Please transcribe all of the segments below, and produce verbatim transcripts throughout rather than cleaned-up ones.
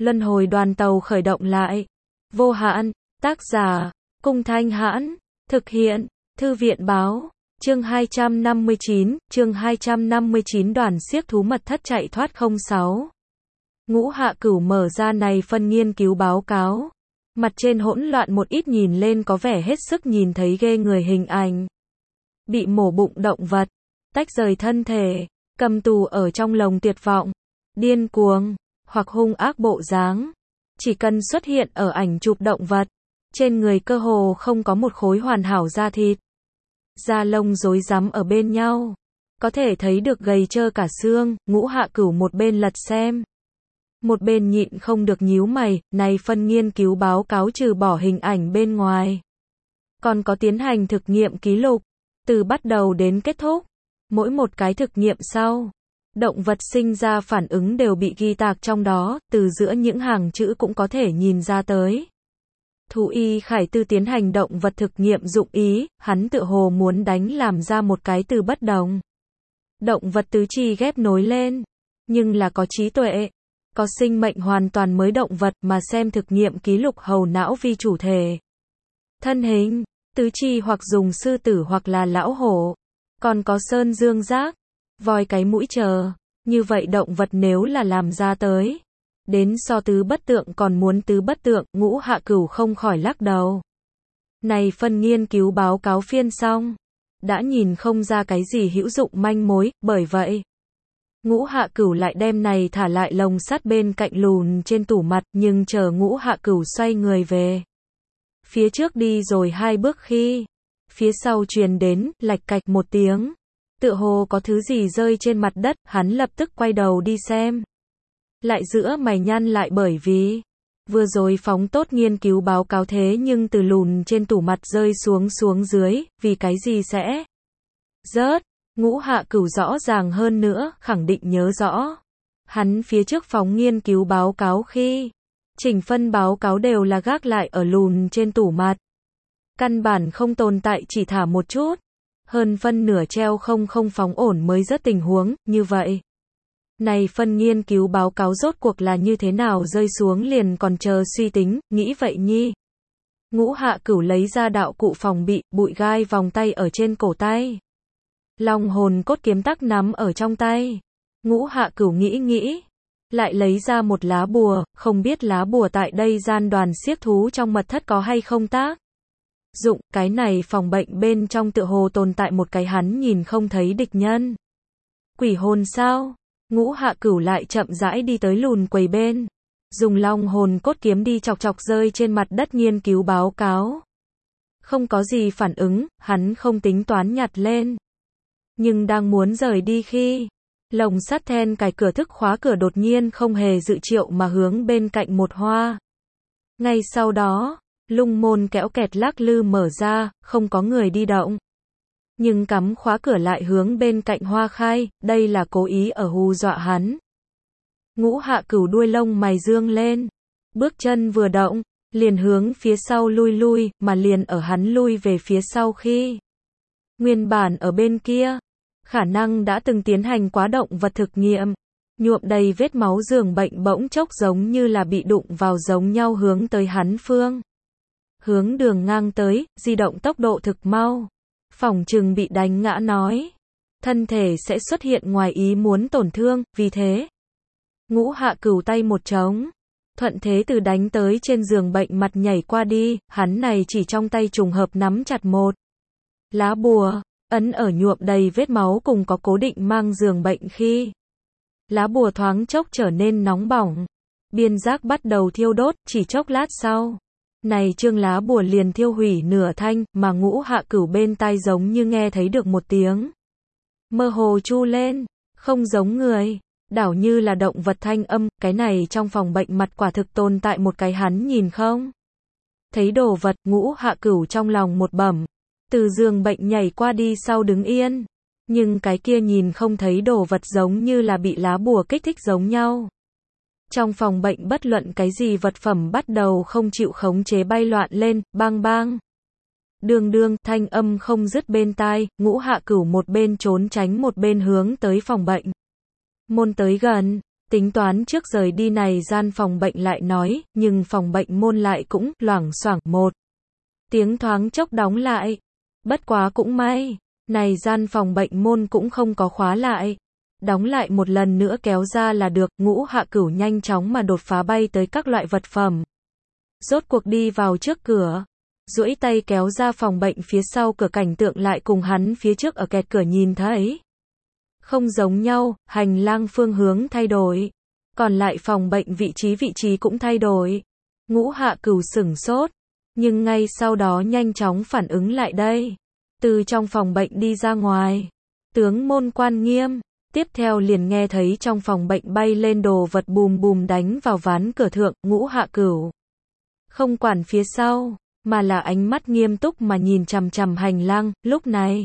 Luân hồi đoàn tàu khởi động lại. Vô hạn, tác giả, Cung Thanh Hãn, thực hiện, Thư viện Báo, chương hai trăm năm mươi chín, chương hai trăm năm mươi chín đoàn xiếc thú mật thất chạy thoát không sáu. Ngũ Hạ Cửu mở ra này phân nghiên cứu báo cáo. Mặt trên hỗn loạn một ít nhìn lên có vẻ hết sức nhìn thấy ghê người hình ảnh. Bị mổ bụng động vật, tách rời thân thể, cầm tù ở trong lồng tuyệt vọng, điên cuồng, hoặc hung ác bộ dáng. Chỉ cần xuất hiện ở ảnh chụp động vật, trên người cơ hồ không có một khối hoàn hảo da thịt. Da lông rối rắm ở bên nhau, có thể thấy được gầy trơ cả xương. Ngũ Hạ Cửu một bên lật xem, một bên nhịn không được nhíu mày. Này phân nghiên cứu báo cáo trừ bỏ hình ảnh bên ngoài, còn có tiến hành thực nghiệm ký lục, từ bắt đầu đến kết thúc. Mỗi một cái thực nghiệm sau, động vật sinh ra phản ứng đều bị ghi tạc trong đó, từ giữa những hàng chữ cũng có thể nhìn ra tới. Thú y Khải Tư tiến hành động vật thực nghiệm dụng ý, hắn tự hồ muốn đánh làm ra một cái từ bất đồng. Động vật tứ chi ghép nối lên, nhưng là có trí tuệ, có sinh mệnh hoàn toàn mới động vật mà xem thực nghiệm ký lục hầu não vi chủ thể. Thân hình, tứ chi hoặc dùng sư tử hoặc là lão hổ, còn có sơn dương giác, voi cái mũi chờ. Như vậy động vật nếu là làm ra tới, đến so tứ bất tượng còn muốn tứ bất tượng. Ngũ Hạ Cửu không khỏi lắc đầu. Này phân nghiên cứu báo cáo phiên xong, đã nhìn không ra cái gì hữu dụng manh mối, bởi vậy Ngũ Hạ Cửu lại đem này thả lại lồng sắt bên cạnh lùn trên tủ mặt. Nhưng chờ Ngũ Hạ Cửu xoay người về phía trước đi rồi hai bước khi, phía sau truyền đến, lạch cạch một tiếng. Tựa hồ có thứ gì rơi trên mặt đất, hắn lập tức quay đầu đi xem. Lại giữa mày nhăn lại bởi vì, vừa rồi phóng tốt nghiên cứu báo cáo thế nhưng từ lùn trên tủ mặt rơi xuống xuống dưới, vì cái gì sẽ rớt. Ngũ Hạ Cửu rõ ràng hơn nữa, khẳng định nhớ rõ. Hắn phía trước phóng nghiên cứu báo cáo khi, chỉnh phân báo cáo đều là gác lại ở lùn trên tủ mặt. Căn bản không tồn tại chỉ thả một chút. Hơn phân nửa treo không không phóng ổn mới rớt tình huống, như vậy. Này phân nghiên cứu báo cáo rốt cuộc là như thế nào rơi xuống liền còn chờ suy tính, nghĩ vậy nhi. Ngũ Hạ Cửu lấy ra đạo cụ phòng bị, bụi gai vòng tay ở trên cổ tay. Long hồn cốt kiếm tắc nắm ở trong tay. Ngũ Hạ Cửu nghĩ nghĩ, lại lấy ra một lá bùa, không biết lá bùa tại đây gian đoàn xiếc thú trong mật thất có hay không tác dụng. Cái này phòng bệnh bên trong tựa hồ tồn tại một cái hắn nhìn không thấy địch nhân. Quỷ hồn sao? Ngũ Hạ Cửu lại chậm rãi đi tới lùn quầy bên, dùng long hồn cốt kiếm đi chọc chọc rơi trên mặt đất nghiên cứu báo cáo. Không có gì phản ứng, hắn không tính toán nhặt lên. Nhưng đang muốn rời đi khi, lồng sắt then cài cửa thức khóa cửa đột nhiên không hề dự triệu mà hướng bên cạnh một hoa. Ngay sau đó, lung môn kéo kẹt lắc lư mở ra, không có người đi động. Nhưng cắm khóa cửa lại hướng bên cạnh hoa khai, đây là cố ý ở hù dọa hắn. Ngũ Hạ Cửu đuôi lông mày dương lên, bước chân vừa động, liền hướng phía sau lui lui, mà liền ở hắn lui về phía sau khi, nguyên bản ở bên kia, khả năng đã từng tiến hành quá động vật thực nghiệm, nhuộm đầy vết máu giường bệnh bỗng chốc giống như là bị đụng vào giống nhau hướng tới hắn phương. Hướng đường ngang tới, di động tốc độ thực mau. Phỏng chừng bị đánh ngã nói. Thân thể sẽ xuất hiện ngoài ý muốn tổn thương, vì thế. Ngũ Hạ Cửu tay một trống. Thuận thế từ đánh tới trên giường bệnh mặt nhảy qua đi, hắn này chỉ trong tay trùng hợp nắm chặt một lá bùa, ấn ở nhuộm đầy vết máu cùng có cố định mang giường bệnh khi. Lá bùa thoáng chốc trở nên nóng bỏng. Biên giác bắt đầu thiêu đốt, chỉ chốc lát sau. Này chương lá bùa liền thiêu hủy nửa thanh, mà Ngũ Hạ Cửu bên tai giống như nghe thấy được một tiếng mơ hồ chu lên, không giống người, đảo như là động vật thanh âm. Cái này trong phòng bệnh mặt quả thực tồn tại một cái hắn nhìn không thấy đồ vật. Ngũ Hạ Cửu trong lòng một bẩm, từ giường bệnh nhảy qua đi sau đứng yên, nhưng cái kia nhìn không thấy đồ vật giống như là bị lá bùa kích thích giống nhau. Trong phòng bệnh bất luận cái gì vật phẩm bắt đầu không chịu khống chế bay loạn lên, bang bang. Đương đương, thanh âm không dứt bên tai. Ngũ Hạ Cửu một bên trốn tránh một bên hướng tới phòng bệnh. Môn tới gần, Tính toán trước rời đi này gian phòng bệnh lại nói, nhưng phòng bệnh môn lại cũng loảng xoảng một tiếng thoáng chốc đóng lại. Bất quá cũng may, này gian phòng bệnh môn cũng không có khóa lại. Đóng lại một lần nữa kéo ra là được. Ngũ Hạ Cửu nhanh chóng mà đột phá bay tới các loại vật phẩm. Rốt cuộc đi vào trước cửa, duỗi tay kéo ra phòng bệnh phía sau cửa, cảnh tượng lại cùng hắn phía trước ở kẹt cửa nhìn thấy không giống nhau, hành lang phương hướng thay đổi, còn lại phòng bệnh vị trí vị trí cũng thay đổi. Ngũ Hạ Cửu sửng sốt, nhưng ngay sau đó nhanh chóng phản ứng lại đây, từ trong phòng bệnh đi ra ngoài, tướng môn quan nghiêm. Tiếp theo liền nghe thấy trong phòng bệnh bay lên đồ vật bùm bùm đánh vào ván cửa thượng. Ngũ Hạ Cửu không quản phía sau, mà là ánh mắt nghiêm túc mà nhìn chằm chằm hành lang. Lúc này,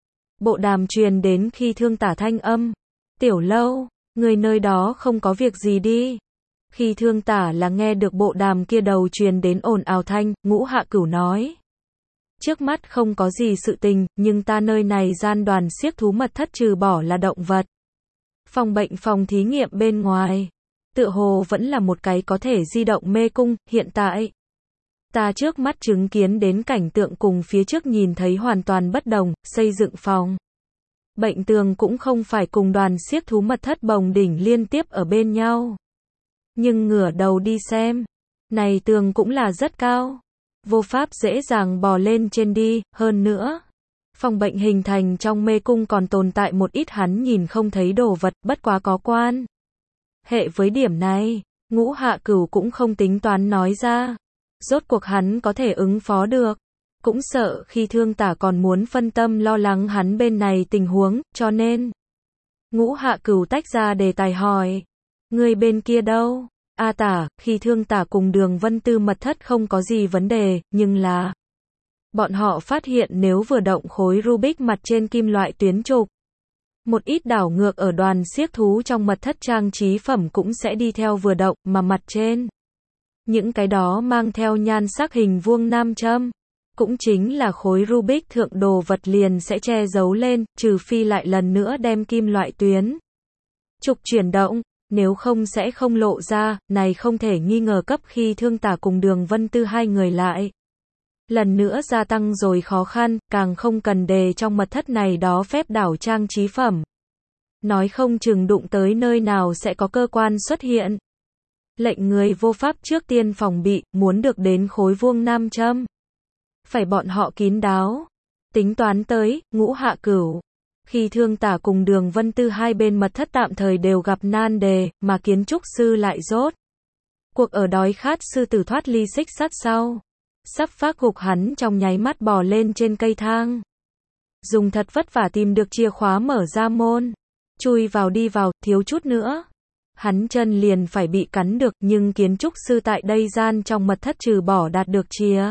bộ đàm truyền đến khi Thương Tả thanh âm. Tiểu Lâu, người nơi đó không có việc gì đi. Khi Thương Tả là nghe được bộ đàm kia đầu truyền đến ồn ào thanh, Ngũ Hạ Cửu nói. Trước mắt không có gì sự tình, nhưng ta nơi này gian đoàn xiếc thú mật thất trừ bỏ là động vật. Phòng bệnh phòng thí nghiệm bên ngoài, tựa hồ vẫn là một cái có thể di động mê cung. Hiện tại, ta trước mắt chứng kiến đến cảnh tượng cùng phía trước nhìn thấy hoàn toàn bất đồng. Xây dựng phòng bệnh tường cũng không phải cùng đoàn xiếc thú mật thất bồng đỉnh liên tiếp ở bên nhau. Nhưng ngửa đầu đi xem, này tường cũng là rất cao, vô pháp dễ dàng bò lên trên đi. Hơn nữa, phòng bệnh hình thành trong mê cung còn tồn tại một ít hắn nhìn không thấy đồ vật, bất quá có quan hệ với điểm này, Ngũ Hạ Cửu cũng không tính toán nói ra. Rốt cuộc hắn có thể ứng phó được, cũng sợ khi Thương Tả còn muốn phân tâm lo lắng hắn bên này tình huống, cho nên Ngũ Hạ Cửu tách ra đề tài hỏi, người bên kia đâu? A Tả, khi Thương Tả cùng Đường Vân Tư mật thất không có gì vấn đề, nhưng là bọn họ phát hiện nếu vừa động khối Rubik mặt trên kim loại tuyến trục, một ít đảo ngược ở đoàn xiếc thú trong mật thất trang trí phẩm cũng sẽ đi theo vừa động, mà mặt trên những cái đó mang theo nhan sắc hình vuông nam châm, cũng chính là khối Rubik thượng đồ vật liền sẽ che giấu lên, trừ phi lại lần nữa đem kim loại tuyến trục chuyển động, nếu không sẽ không lộ ra. Này không thể nghi ngờ cấp khi Thương Tả cùng Đường Vân Tư hai người lại lần nữa gia tăng rồi khó khăn, càng không cần đề trong mật thất này đó phép đảo trang trí phẩm. Nói không chừng đụng tới nơi nào sẽ có cơ quan xuất hiện. Lệnh người vô pháp trước tiên phòng bị, muốn được đến khối vuông nam châm. Phải bọn họ kín đáo. Tính toán tới, Ngũ Hạ Cửu. Khi Thương Tả cùng Đường Vân Tư hai bên mật thất tạm thời đều gặp nan đề, mà kiến trúc sư lại rốt cuộc ở đói khát sư tử thoát ly xích sắt sau. Sắp phát gục hắn trong nháy mắt bò lên trên cây thang. Dùng thật vất vả tìm được chìa khóa mở ra môn. Chui vào đi vào, thiếu chút nữa. Hắn chân liền phải bị cắn được, nhưng kiến trúc sư tại đây gian trong mật thất trừ bỏ đạt được chìa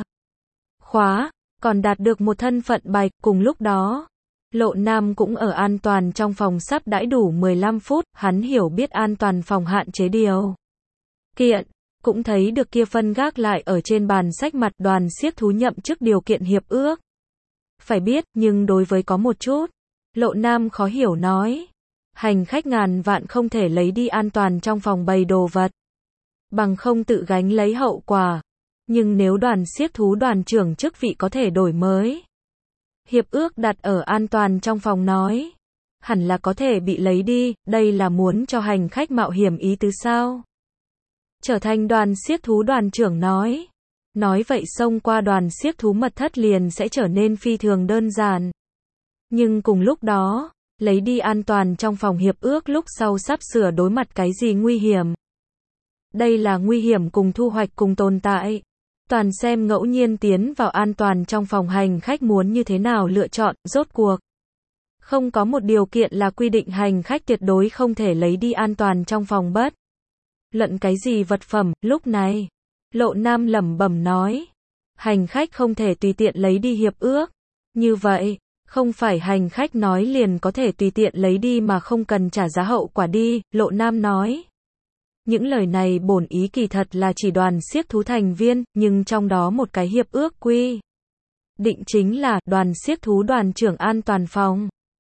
khóa, còn đạt được một thân phận bài. Cùng lúc đó, Lộ Nam cũng ở an toàn trong phòng sắp đãi đủ mười lăm phút, hắn hiểu biết an toàn phòng hạn chế điều kiện. Cũng thấy được kia phân gác lại ở trên bàn sách mặt đoàn xiếc thú nhậm chức điều kiện hiệp ước. Phải biết, nhưng đối với có một chút, Lộ Nam khó hiểu nói. Hành khách ngàn vạn không thể lấy đi an toàn trong phòng bày đồ vật. Bằng không tự gánh lấy hậu quả. Nhưng nếu đoàn xiếc thú đoàn trưởng chức vị có thể đổi mới. Hiệp ước đặt ở an toàn trong phòng nói. Hẳn là có thể bị lấy đi, đây là muốn cho hành khách mạo hiểm ý tứ sao? Trở thành đoàn xiếc thú đoàn trưởng nói. Nói vậy xông qua đoàn xiếc thú mật thất liền sẽ trở nên phi thường đơn giản. Nhưng cùng lúc đó, lấy đi an toàn trong phòng hiệp ước lúc sau sắp sửa đối mặt cái gì nguy hiểm. Đây là nguy hiểm cùng thu hoạch cùng tồn tại. Toàn xem ngẫu nhiên tiến vào an toàn trong phòng hành khách muốn như thế nào lựa chọn, rốt cuộc. Không có một điều kiện là quy định hành khách tuyệt đối không thể lấy đi an toàn trong phòng bất luận cái gì vật phẩm. Lúc này, Lộ Nam lẩm bẩm nói, hành khách không thể tùy tiện lấy đi hiệp ước. Như vậy, không phải hành khách nói liền có thể tùy tiện lấy đi mà không cần trả giá hậu quả đi. Lộ Nam nói, những lời này bổn ý kỳ thật là chỉ đoàn xiếc thú thành viên, nhưng trong đó một cái hiệp ước quy định chính là đoàn xiếc thú đoàn trưởng an toàn phòng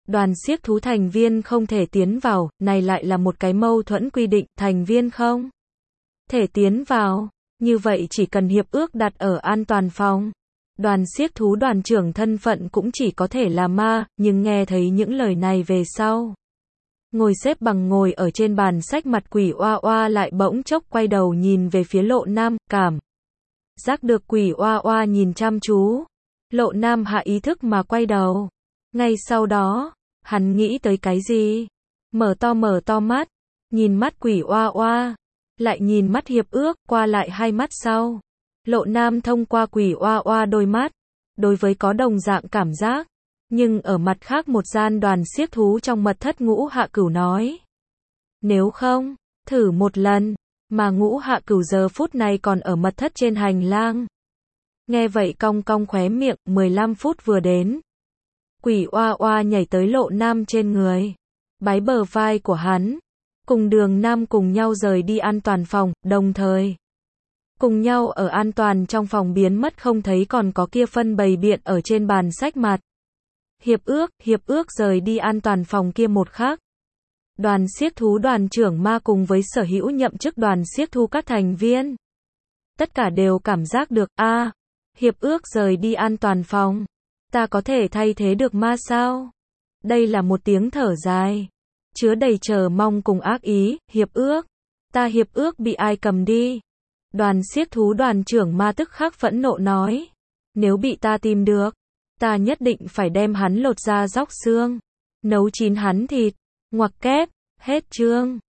Đoàn xiếc thú thành viên không thể tiến vào, này lại là một cái mâu thuẫn quy định, thành viên không thể tiến vào. Như vậy chỉ cần hiệp ước đặt ở an toàn phòng. Đoàn xiếc thú đoàn trưởng thân phận cũng chỉ có thể là ma, nhưng nghe thấy những lời này về sau. Ngồi xếp bằng ngồi ở trên bàn sách mặt quỷ oa oa lại bỗng chốc quay đầu nhìn về phía Lộ Nam, cảm giác được quỷ oa oa nhìn chăm chú. Lộ Nam hạ ý thức mà quay đầu. Ngay sau đó, hắn nghĩ tới cái gì? Mở to mở to mắt, nhìn mắt quỷ oa oa, lại nhìn mắt hiệp ước, qua lại hai mắt sau. Lộ Nam thông qua quỷ oa oa đôi mắt, đối với có đồng dạng cảm giác. Nhưng ở mặt khác một gian đoàn xiếc thú trong mật thất Ngũ Hạ Cửu nói. Nếu không, thử một lần, mà Ngũ Hạ Cửu giờ phút này còn ở mật thất trên hành lang. Nghe vậy cong cong khóe miệng, mười lăm phút vừa đến. Quỷ oa oa nhảy tới Lộ Nam trên người, bái bờ vai của hắn, cùng Đường Nam cùng nhau rời đi an toàn phòng, đồng thời cùng nhau ở an toàn trong phòng biến mất không thấy, còn có kia phân bày biện ở trên bàn sách mặt. Hiệp ước, hiệp ước rời đi an toàn phòng kia một khắc. Đoàn xiếc thú đoàn trưởng ma cùng với sở hữu nhậm chức đoàn xiếc thú các thành viên. Tất cả đều cảm giác được, a à, hiệp ước rời đi an toàn phòng. Ta có thể thay thế được ma sao? Đây là một tiếng thở dài, chứa đầy chờ mong cùng ác ý, hiệp ước. Ta hiệp ước bị ai cầm đi? Đoàn xiếc thú đoàn trưởng ma tức khắc phẫn nộ nói. Nếu bị ta tìm được, ta nhất định phải đem hắn lột ra róc xương, nấu chín hắn thịt, ngoặc kép, hết chương.